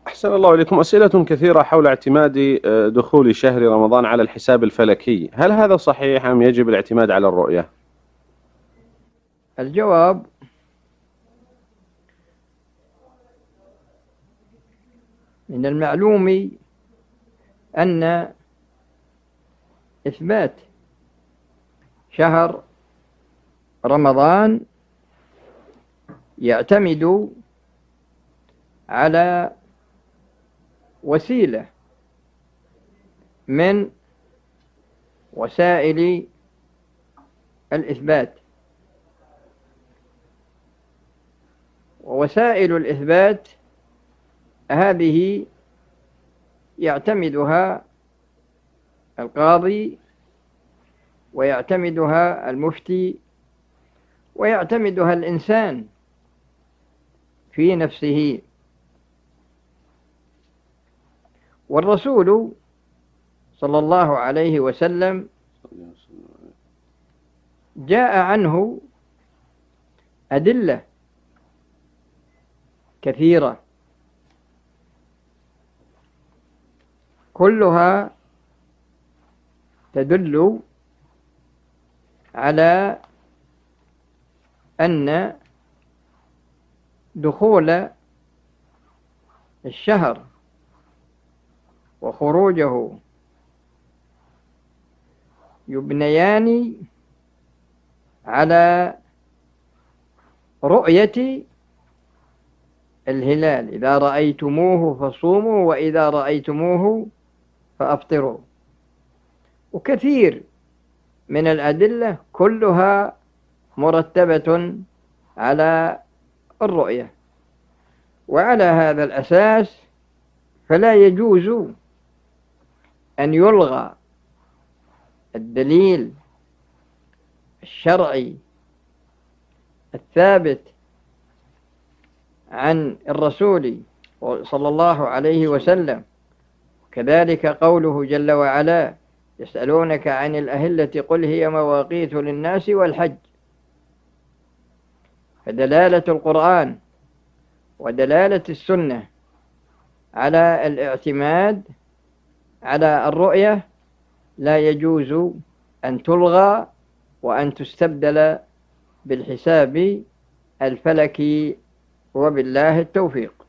أحسن الله إليكم. أسئلة كثيرة حول اعتماد دخول شهر رمضان على الحساب الفلكي، هل هذا صحيح أم يجب الاعتماد على الرؤية؟ الجواب: من المعلوم أن إثبات شهر رمضان يعتمد على وسيلة من وسائل الإثبات، ووسائل الإثبات هذه يعتمدها القاضي، ويعتمدها المفتي، ويعتمدها الإنسان في نفسه. والرسول صلى الله عليه وسلم جاء عنه أدلة كثيرة كلها تدل على أن دخول الشهر وخروجه يبنيان على رؤية الهلال: إذا رأيتموه فصوموا وإذا رأيتموه فأفطروا. وكثير من الأدلة كلها مرتبة على الرؤية، وعلى هذا الأساس فلا يجوز أن يلغى الدليل الشرعي الثابت عن الرسول صلى الله عليه وسلم. كذلك قوله جل وعلا: يسألونك عن الأهلة قل هي مواقيت للناس والحج. فدلالة القرآن ودلالة السنة على الاعتماد على الرؤية لا يجوز أن تلغى وأن تستبدل بالحساب الفلكي، وبالله التوفيق.